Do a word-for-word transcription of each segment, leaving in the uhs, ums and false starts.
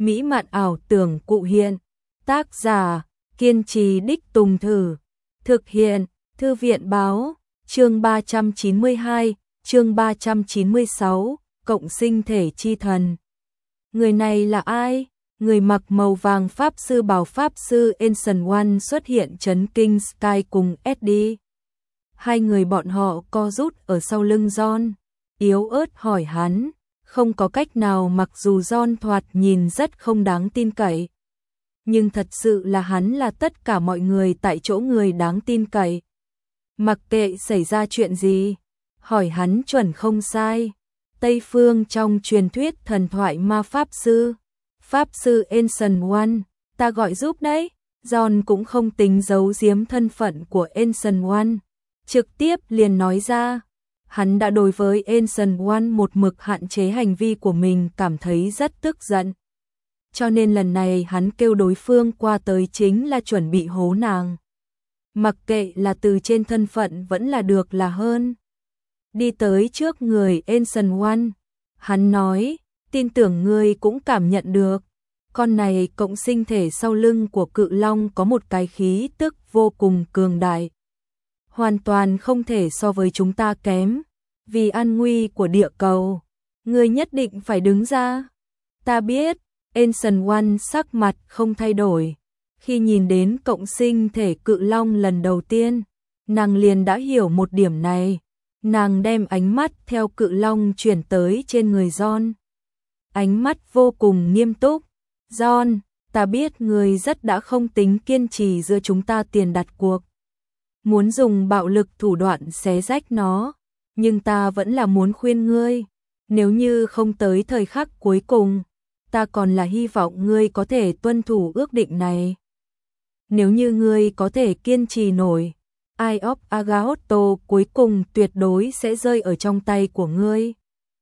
mỹ mạn ảo tưởng cụ hiện. Tác giả, kiên trì đích tùng thử. Thực hiện, Thư viện báo, chương ba trăm chín mươi hai, chương ba trăm chín mươi sáu, cộng sinh thể chi thần. Người này là ai? Người mặc màu vàng pháp sư bào pháp sư Ancient One xuất hiện chấn kinh Sky cùng Eddie. Hai người bọn họ co rút ở sau lưng John, yếu ớt hỏi hắn, không có cách nào mặc dù John thoạt nhìn rất không đáng tin cậy. Nhưng thật sự là hắn là tất cả mọi người tại chỗ người đáng tin cậy. Mặc kệ xảy ra chuyện gì, hỏi hắn chuẩn không sai. Tây phương trong truyền thuyết thần thoại ma pháp sư, pháp sư Ancient One, ta gọi giúp đấy. John cũng không tính giấu giếm thân phận của Ancient One, trực tiếp liền nói ra. Hắn đã đối với Ancient One một mực hạn chế hành vi của mình cảm thấy rất tức giận. Cho nên lần này hắn kêu đối phương qua tới chính là chuẩn bị hố nàng. Mặc kệ là từ trên thân phận vẫn là được là hơn. Đi tới trước người Ancient One, hắn nói, tin tưởng ngươi cũng cảm nhận được. Con này cộng sinh thể sau lưng của cự long có một cái khí tức vô cùng cường đại. Hoàn toàn không thể so với chúng ta kém. Vì an nguy của địa cầu, ngươi nhất định phải đứng ra. Ta biết, Ancient One sắc mặt không thay đổi. Khi nhìn đến cộng sinh thể cự long lần đầu tiên, nàng liền đã hiểu một điểm này. Nàng đem ánh mắt theo cự long chuyển tới trên người John. Ánh mắt vô cùng nghiêm túc. John, ta biết ngươi rất đã không tính kiên trì giữa chúng ta tiền đặt cuộc. Muốn dùng bạo lực thủ đoạn xé rách nó. Nhưng ta vẫn là muốn khuyên ngươi. Nếu như không tới thời khắc cuối cùng, ta còn là hy vọng ngươi có thể tuân thủ ước định này. Nếu như ngươi có thể kiên trì nổi, Eye of Agamotto cuối cùng tuyệt đối sẽ rơi ở trong tay của ngươi.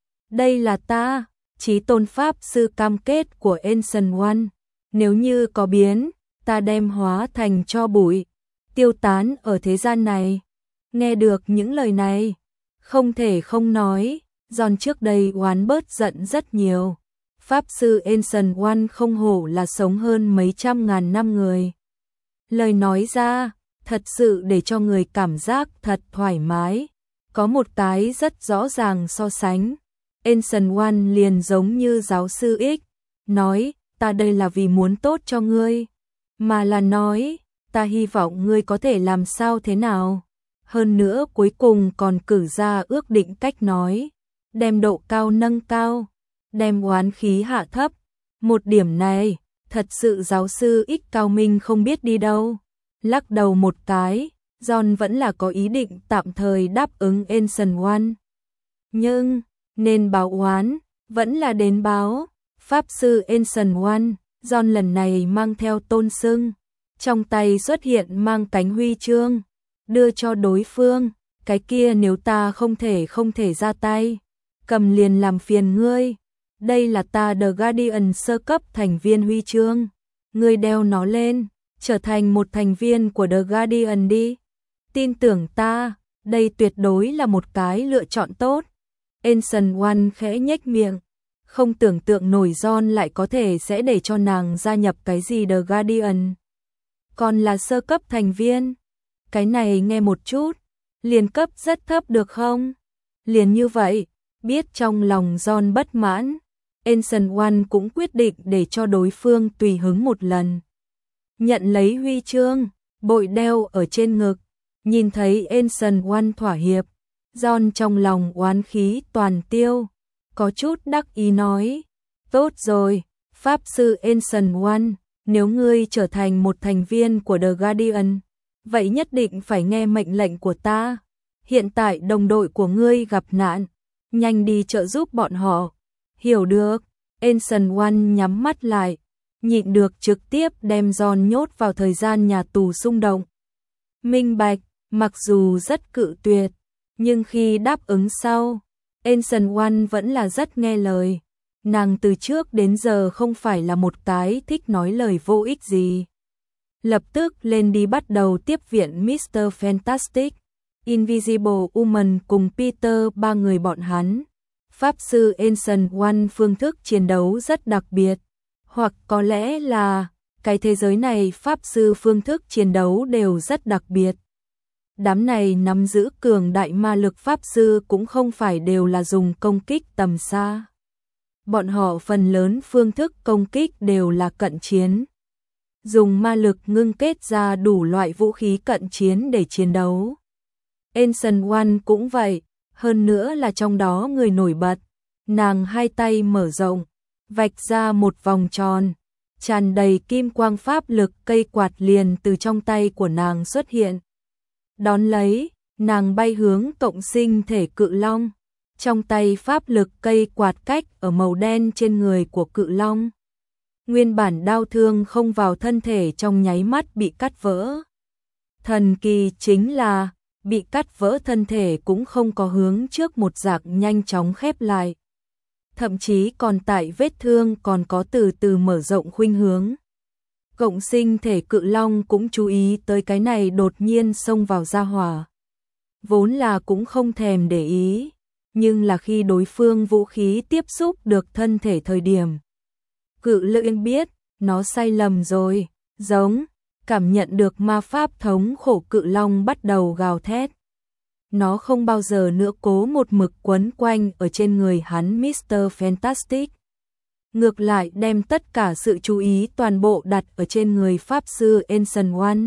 Đây là ta, chí tôn pháp sư cam kết của Ancient One. Nếu như có biến, ta đem hóa thành tro bụi, tiêu tán ở thế gian này. Nghe được những lời này, không thể không nói, John trước đây oán bớt giận rất nhiều. Pháp sư Ancient One không hổ là sống hơn mấy trăm ngàn năm người. Lời nói ra, thật sự để cho người cảm giác thật thoải mái. Có một cái rất rõ ràng so sánh. Ancient One liền giống như giáo sư X, nói, ta đây là vì muốn tốt cho ngươi. Mà là nói, ta hy vọng ngươi có thể làm sao thế nào. Hơn nữa cuối cùng còn cử ra ước định cách nói. Đem độ cao nâng cao, đem oán khí hạ thấp. Một điểm này, thật sự giáo sư X cao minh không biết đi đâu. Lắc đầu một cái, John vẫn là có ý định tạm thời đáp ứng Ancient One. Nhưng, nên báo oán, vẫn là đến báo. Pháp sư Ancient One, John lần này mang theo tôn xưng. Trong tay xuất hiện mang cánh huy chương, đưa cho đối phương. Cái kia nếu ta không thể không thể ra tay, cầm liền làm phiền ngươi. Đây là ta The Guardian sơ cấp thành viên huy chương. Ngươi đeo nó lên, trở thành một thành viên của The Guardian đi. Tin tưởng ta, đây tuyệt đối là một cái lựa chọn tốt. Ancient One khẽ nhếch miệng, không tưởng tượng nổi John lại có thể sẽ để cho nàng gia nhập cái gì The Guardian. Còn là sơ cấp thành viên. Cái này nghe một chút, liền cấp rất thấp được không? Liền như vậy, biết trong lòng John bất mãn, Ancient One cũng quyết định để cho đối phương tùy hứng một lần. Nhận lấy huy chương, bội đeo ở trên ngực, nhìn thấy Ancient One thỏa hiệp, John trong lòng oán khí toàn tiêu, có chút đắc ý nói, tốt rồi, Pháp sư Ancient One, nếu ngươi trở thành một thành viên của The Guardian, vậy nhất định phải nghe mệnh lệnh của ta. Hiện tại đồng đội của ngươi gặp nạn, nhanh đi trợ giúp bọn họ. Hiểu được. Ancient One nhắm mắt lại, nhịn được trực tiếp đem John nhốt vào thời gian nhà tù xung động. Minh bạch, mặc dù rất cự tuyệt, nhưng khi đáp ứng sau, Ancient One vẫn là rất nghe lời. Nàng từ trước đến giờ không phải là một cái thích nói lời vô ích gì. Lập tức lên đi bắt đầu tiếp viện mít tơ Fantastic, Invisible Woman cùng Peter ba người bọn hắn. Pháp sư Ancient One phương thức chiến đấu rất đặc biệt. Hoặc có lẽ là cái thế giới này pháp sư phương thức chiến đấu đều rất đặc biệt. Đám này nắm giữ cường đại ma lực pháp sư cũng không phải đều là dùng công kích tầm xa. Bọn họ phần lớn phương thức công kích đều là cận chiến. Dùng ma lực ngưng kết ra đủ loại vũ khí cận chiến để chiến đấu. Ancient One cũng vậy, hơn nữa là trong đó người nổi bật. Nàng hai tay mở rộng, vạch ra một vòng tròn, tràn đầy kim quang pháp lực, cây quạt liền từ trong tay của nàng xuất hiện. Đón lấy, nàng bay hướng cộng sinh thể cự long. Trong tay pháp lực cây quạt cách ở màu đen trên người của cự long. Nguyên bản đau thương không vào thân thể trong nháy mắt bị cắt vỡ. Thần kỳ chính là, bị cắt vỡ thân thể cũng không có hướng trước một dạng nhanh chóng khép lại. Thậm chí còn tại vết thương còn có từ từ mở rộng khuynh hướng. Cộng sinh thể cự long cũng chú ý tới cái này đột nhiên xông vào gia hỏa. Vốn là cũng không thèm để ý, nhưng là khi đối phương vũ khí tiếp xúc được thân thể thời điểm. Cự lưỡng biết, nó sai lầm rồi, giống, cảm nhận được ma pháp thống khổ cự long bắt đầu gào thét. Nó không bao giờ nữa cố một mực quấn quanh ở trên người hắn mít tơ Fantastic. Ngược lại đem tất cả sự chú ý toàn bộ đặt ở trên người Pháp sư Ancient One.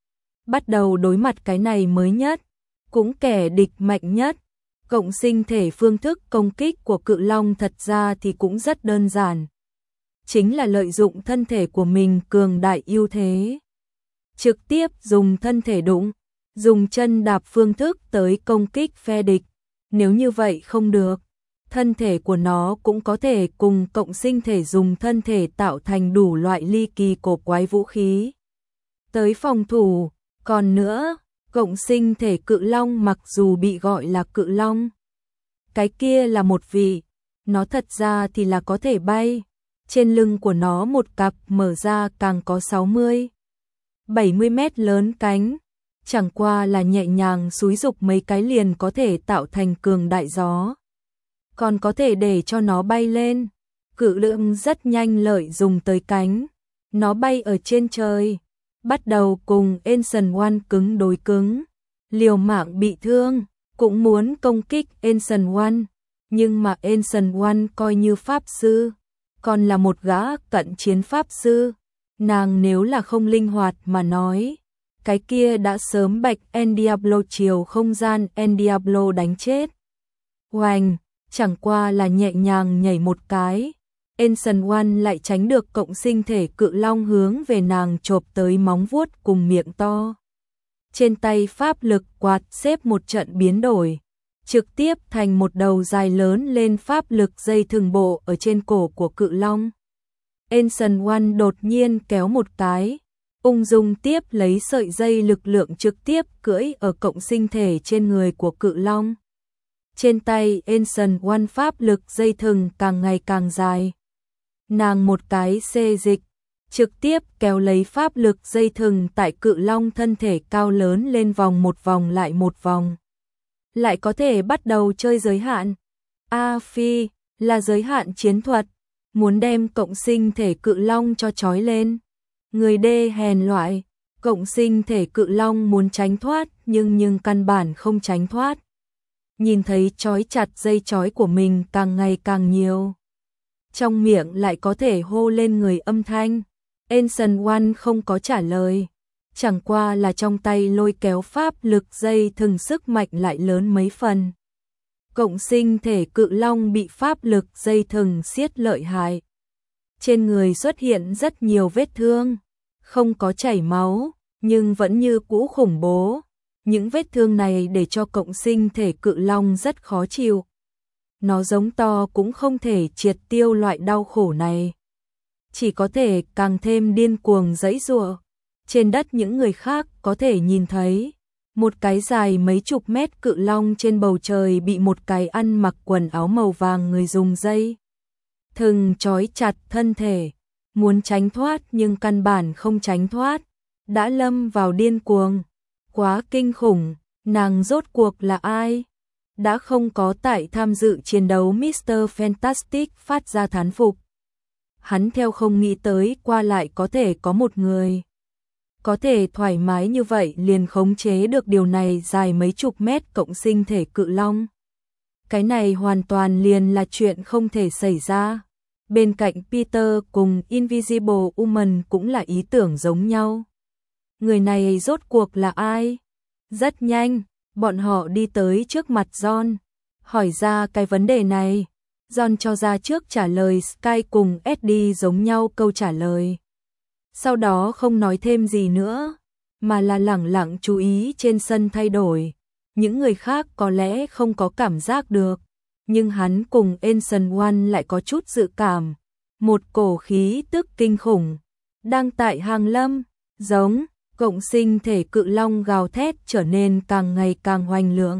Bắt đầu đối mặt cái này mới nhất, cũng kẻ địch mạnh nhất. Cộng sinh thể phương thức công kích của cự long thật ra thì cũng rất đơn giản. Chính là lợi dụng thân thể của mình cường đại ưu thế. Trực tiếp dùng thân thể đụng, dùng chân đạp phương thức tới công kích phe địch. Nếu như vậy không được, thân thể của nó cũng có thể cùng cộng sinh thể dùng thân thể tạo thành đủ loại ly kỳ cổ quái vũ khí. Tới phòng thủ, còn nữa, cộng sinh thể cự long mặc dù bị gọi là cự long. Cái kia là một vị, nó thật ra thì là có thể bay. Trên lưng của nó một cặp mở ra càng có sáu mươi, bảy mươi mét lớn cánh. Chẳng qua là nhẹ nhàng xúi dục mấy cái liền có thể tạo thành cường đại gió. Còn có thể để cho nó bay lên. Cự lượng rất nhanh lợi dùng tới cánh. Nó bay ở trên trời. Bắt đầu cùng Ancient One cứng đối cứng. Liều mạng bị thương. Cũng muốn công kích Ancient One. Nhưng mà Ancient One coi như pháp sư. Còn là một gã cận chiến pháp sư. Nàng nếu là không linh hoạt mà nói. Cái kia đã sớm bạch El Diablo chiều không gian El Diablo đánh chết. Oanh, chẳng qua là nhẹ nhàng nhảy một cái. Ancient One lại tránh được cộng sinh thể cự long hướng về nàng chộp tới móng vuốt cùng miệng to. Trên tay pháp lực quạt xếp một trận biến đổi. Trực tiếp thành một đầu dài lớn lên pháp lực dây thừng bộ ở trên cổ của cự long. Ancient One đột nhiên kéo một cái. Ung dung tiếp lấy sợi dây lực lượng trực tiếp cưỡi ở cộng sinh thể trên người của cự long. Trên tay Ancient One pháp lực dây thừng càng ngày càng dài. Nàng một cái xê dịch, trực tiếp kéo lấy pháp lực dây thừng tại cự long thân thể cao lớn lên vòng một vòng lại một vòng. Lại có thể bắt đầu chơi giới hạn. A phi, là giới hạn chiến thuật, muốn đem cộng sinh thể cự long cho trói lên. Người đê hèn loại, cộng sinh thể cự long muốn tránh thoát nhưng nhưng căn bản không tránh thoát. Nhìn thấy trói chặt dây trói của mình càng ngày càng nhiều. Trong miệng lại có thể hô lên người âm thanh. Ancient One không có trả lời. Chẳng qua là trong tay lôi kéo pháp lực dây thừng sức mạnh lại lớn mấy phần. Cộng sinh thể cự long bị pháp lực dây thừng siết lợi hại. Trên người xuất hiện rất nhiều vết thương, không có chảy máu, nhưng vẫn như cũ khủng bố. Những vết thương này để cho cộng sinh thể cự long rất khó chịu. Nó giống to cũng không thể triệt tiêu loại đau khổ này. Chỉ có thể càng thêm điên cuồng giãy giụa. Trên đất những người khác có thể nhìn thấy. Một cái dài mấy chục mét cự long trên bầu trời bị một cái ăn mặc quần áo màu vàng người dùng dây thừng trói chặt thân thể, muốn tránh thoát nhưng căn bản không tránh thoát, đã lâm vào điên cuồng. Quá kinh khủng, nàng rốt cuộc là ai? Đã không có tại tham dự chiến đấu mít tơ Fantastic phát ra thán phục. hắn theo không nghĩ tới qua lại có thể có một người. Có thể thoải mái như vậy liền khống chế được điều này dài mấy chục mét cộng sinh thể cự long. Cái này hoàn toàn liền là chuyện không thể xảy ra. Bên cạnh Peter cùng Invisible Woman cũng là ý tưởng giống nhau. Người này rốt cuộc là ai? Rất nhanh, bọn họ đi tới trước mặt John, hỏi ra cái vấn đề này. John cho ra trước trả lời Sky cùng Eddie giống nhau câu trả lời. Sau đó không nói thêm gì nữa, mà là lẳng lặng chú ý trên sân thay đổi. Những người khác có lẽ không có cảm giác được, nhưng hắn cùng Ancient One lại có chút dự cảm. Một cổ khí tức kinh khủng đang tại hàng lâm, giống cộng sinh thể cự long gào thét trở nên càng ngày càng hoành lượng.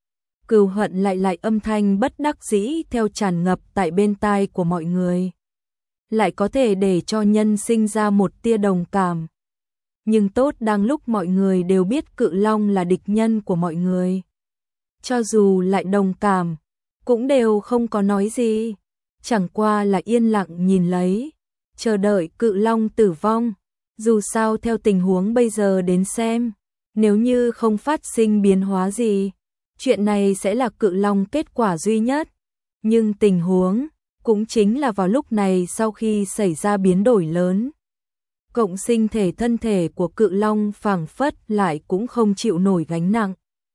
Cừu hận lại lại âm thanh bất đắc dĩ theo tràn ngập tại bên tai của mọi người. Lại có thể để cho nhân sinh ra một tia đồng cảm. Nhưng tốt đang lúc mọi người đều biết cự long là địch nhân của mọi người. Cho dù lại đồng cảm, cũng đều không có nói gì. Chẳng qua là yên lặng nhìn lấy, chờ đợi cự long tử vong. Dù sao theo tình huống bây giờ đến xem, nếu như không phát sinh biến hóa gì, chuyện này sẽ là cự long kết quả duy nhất. Nhưng tình huống cũng chính là vào lúc này sau khi xảy ra biến đổi lớn. Cộng sinh thể thân thể của cự long phảng phất lại cũng không chịu nổi gánh nặng.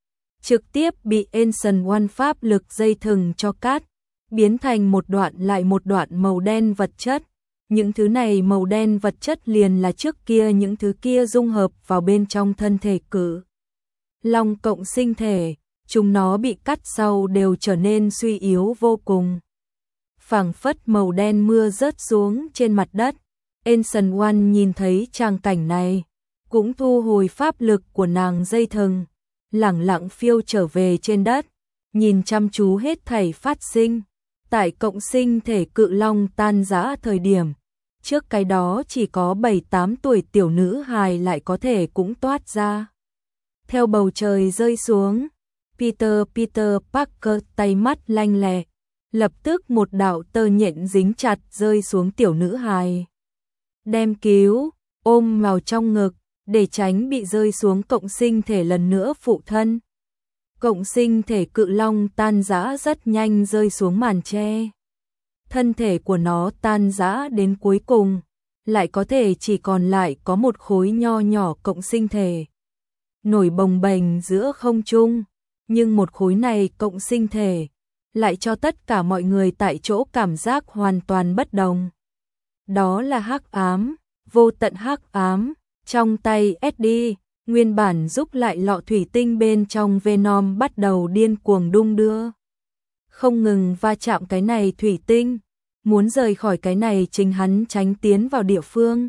Trực tiếp bị Ancient One pháp lực dây thừng cho cát, biến thành một đoạn lại một đoạn màu đen vật chất. Những thứ này màu đen vật chất liền là trước kia những thứ kia dung hợp vào bên trong thân thể cự long cộng sinh thể, chúng nó bị cắt sau đều trở nên suy yếu vô cùng. Phảng phất màu đen mưa rớt xuống trên mặt đất. Ancient One nhìn thấy tràng cảnh này, cũng thu hồi pháp lực của nàng dây thừng, lẳng lặng phiêu trở về trên đất, nhìn chăm chú hết thảy phát sinh. Tại cộng sinh thể cự long tan rã thời điểm, trước cái đó chỉ có bảy tám tuổi tiểu nữ hài lại có thể cũng toát ra. Theo bầu trời rơi xuống, Peter Peter Parker tay mắt lanh lẹ, lập tức một đạo tơ nhện dính chặt rơi xuống tiểu nữ hài. Đem cứu, ôm vào trong ngực, để tránh bị rơi xuống cộng sinh thể lần nữa phụ thân. Cộng sinh thể cự long tan rã rất nhanh rơi xuống màn tre. Thân thể của nó tan rã đến cuối cùng, lại có thể chỉ còn lại có một khối nho nhỏ cộng sinh thể. Nổi bồng bềnh giữa không trung, nhưng một khối này cộng sinh thể lại cho tất cả mọi người tại chỗ cảm giác hoàn toàn bất đồng. Đó là hắc ám, vô tận hắc ám. Trong tay Eddie, nguyên bản giúp lại lọ thủy tinh bên trong Venom bắt đầu điên cuồng đung đưa. Không ngừng va chạm cái này thủy tinh, muốn rời khỏi cái này chính hắn tránh tiến vào địa phương.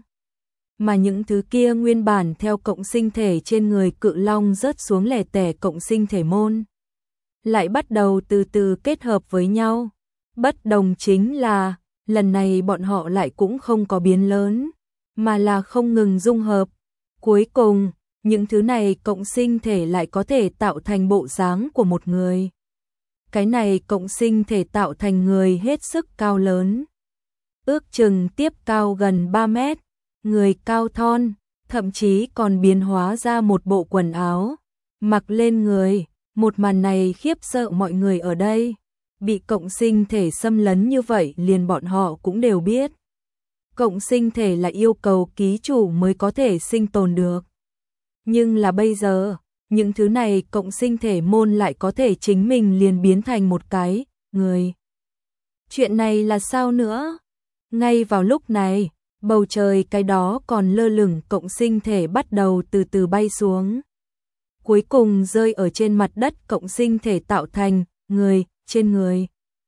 Mà những thứ kia nguyên bản theo cộng sinh thể trên người cự long rớt xuống lẻ tẻ cộng sinh thể môn, lại bắt đầu từ từ kết hợp với nhau. Bất đồng chính là, lần này bọn họ lại cũng không có biến lớn, mà là không ngừng dung hợp. Cuối cùng, những thứ này cộng sinh thể lại có thể tạo thành bộ dáng của một người. Cái này cộng sinh thể tạo thành người hết sức cao lớn. Ước chừng tiếp cao gần ba mét, người cao thon, thậm chí còn biến hóa ra một bộ quần áo, mặc lên người. Một màn này khiếp sợ mọi người ở đây. Bị cộng sinh thể xâm lấn như vậy liền bọn họ cũng đều biết. Cộng sinh thể là yêu cầu ký chủ mới có thể sinh tồn được. Nhưng là bây giờ, những thứ này cộng sinh thể môn lại có thể chính mình liền biến thành một cái người. Chuyện này là sao nữa? Ngay vào lúc này, bầu trời cái đó còn lơ lửng cộng sinh thể bắt đầu từ từ bay xuống. Cuối cùng rơi ở trên mặt đất cộng sinh thể tạo thành người trên người.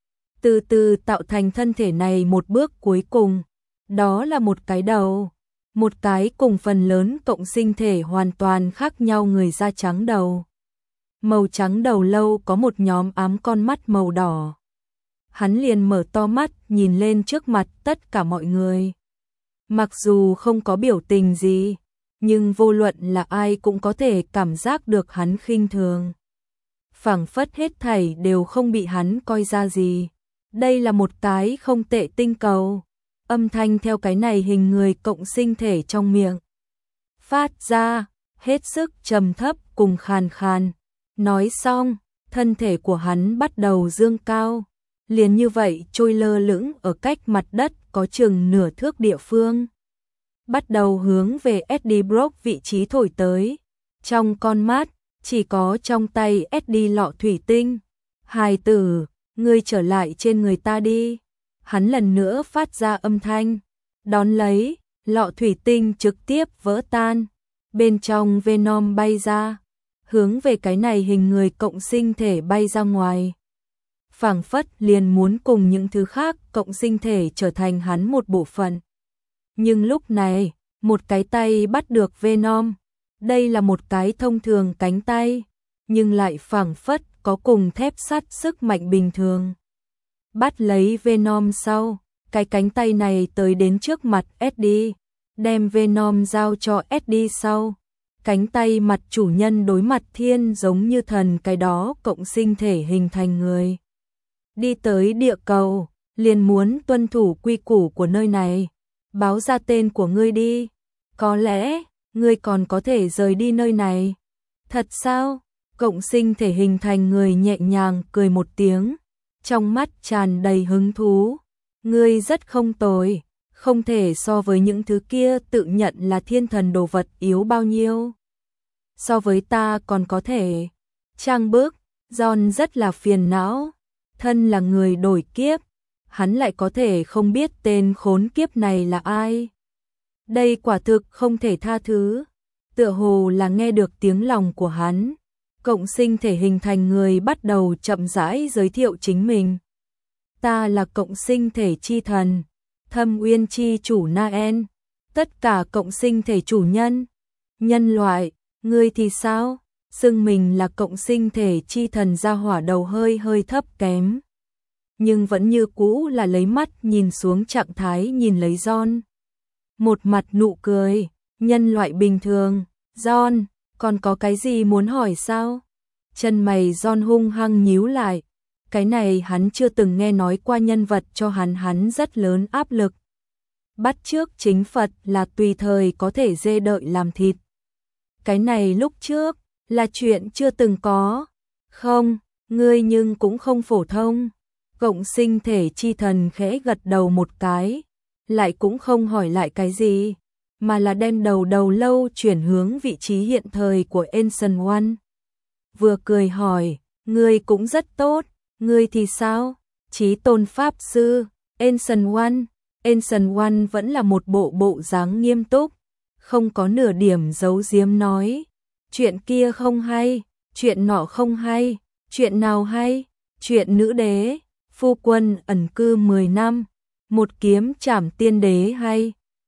Từ từ tạo thành thân thể này một bước cuối cùng. Đó là một cái đầu. Một cái cùng phần lớn cộng sinh thể hoàn toàn khác nhau người da trắng đầu. Màu trắng đầu lâu có một nhóm ám con mắt màu đỏ. Hắn liền mở to mắt nhìn lên trước mặt tất cả mọi người. Mặc dù không có biểu tình gì, nhưng vô luận là ai cũng có thể cảm giác được hắn khinh thường. Phảng phất hết thảy đều không bị hắn coi ra gì. Đây là một cái không tệ tinh cầu. âm thanh theo cái này hình người cộng sinh thể trong miệng phát ra, hết sức trầm thấp cùng khàn khàn. Nói xong, thân thể của hắn bắt đầu dương cao, liền như vậy trôi lơ lửng ở cách mặt đất có chừng nửa thước địa phương. Bắt đầu hướng về Eddie Brock vị trí thổi tới. Trong con mắt, chỉ có trong tay Eddie lọ thủy tinh. Hài tử, ngươi trở lại trên người ta đi. Hắn lần nữa phát ra âm thanh. Đón lấy, lọ thủy tinh trực tiếp vỡ tan. Bên trong Venom bay ra, hướng về cái này hình người cộng sinh thể bay ra ngoài. Phảng phất liền muốn cùng những thứ khác cộng sinh thể trở thành hắn một bộ phận. Nhưng lúc này, một cái tay bắt được Venom. Đây là một cái thông thường cánh tay, nhưng lại phảng phất có cùng thép sắt sức mạnh bình thường. Bắt lấy Venom sau, cái cánh tay này tới đến trước mặt Eddie, đem Venom giao cho Eddie sau. Cánh tay mặt chủ nhân đối mặt thiên giống như thần cái đó cộng sinh thể hình thành người. Đi tới địa cầu, liền muốn tuân thủ quy củ của nơi này. Báo ra tên của ngươi đi. Có lẽ, ngươi còn có thể rời đi nơi này. Thật sao? Cộng sinh thể hình thành người nhẹ nhàng cười một tiếng. Trong mắt tràn đầy hứng thú. Ngươi rất không tồi. Không thể so với những thứ kia tự nhận là thiên thần đồ vật yếu bao nhiêu. So với ta còn có thể. Trang bước, John rất là phiền não. Thân là người đổi kiếp, hắn lại có thể không biết tên khốn kiếp này là ai. Đây quả thực không thể tha thứ. Tựa hồ là nghe được tiếng lòng của hắn. Cộng sinh thể hình thành người bắt đầu chậm rãi giới thiệu chính mình. Ta là cộng sinh thể chi thần, Thâm Uyên chi chủ Nael, tất cả cộng sinh thể chủ nhân. Nhân loại, ngươi thì sao? Xưng mình là cộng sinh thể chi thần ra hỏa đầu hơi hơi thấp kém. Nhưng vẫn như cũ là lấy mắt nhìn xuống trạng thái nhìn lấy John. Một mặt nụ cười, nhân loại bình thường. John, còn có cái gì muốn hỏi sao? Chân mày John hung hăng nhíu lại. Cái này hắn chưa từng nghe nói qua nhân vật cho hắn hắn rất lớn áp lực. Bắt chước chính Phật là tùy thời có thể dê đợi làm thịt. Cái này lúc trước là chuyện chưa từng có. Không, ngươi nhưng cũng không phổ thông. Cộng sinh thể chi thần khẽ gật đầu một cái, lại cũng không hỏi lại cái gì, mà là đem đầu đầu lâu chuyển hướng vị trí hiện thời của Ancient One. Vừa cười hỏi, ngươi cũng rất tốt, ngươi thì sao? Chí tôn pháp sư, Ancient One. Ancient One vẫn là một bộ bộ dáng nghiêm túc, không có nửa điểm giấu giếm nói. Chuyện kia không hay, chuyện nọ không hay, chuyện nào hay? Chuyện nữ đế, phu quân ẩn cư mười năm, một kiếm trảm tiên đế hay?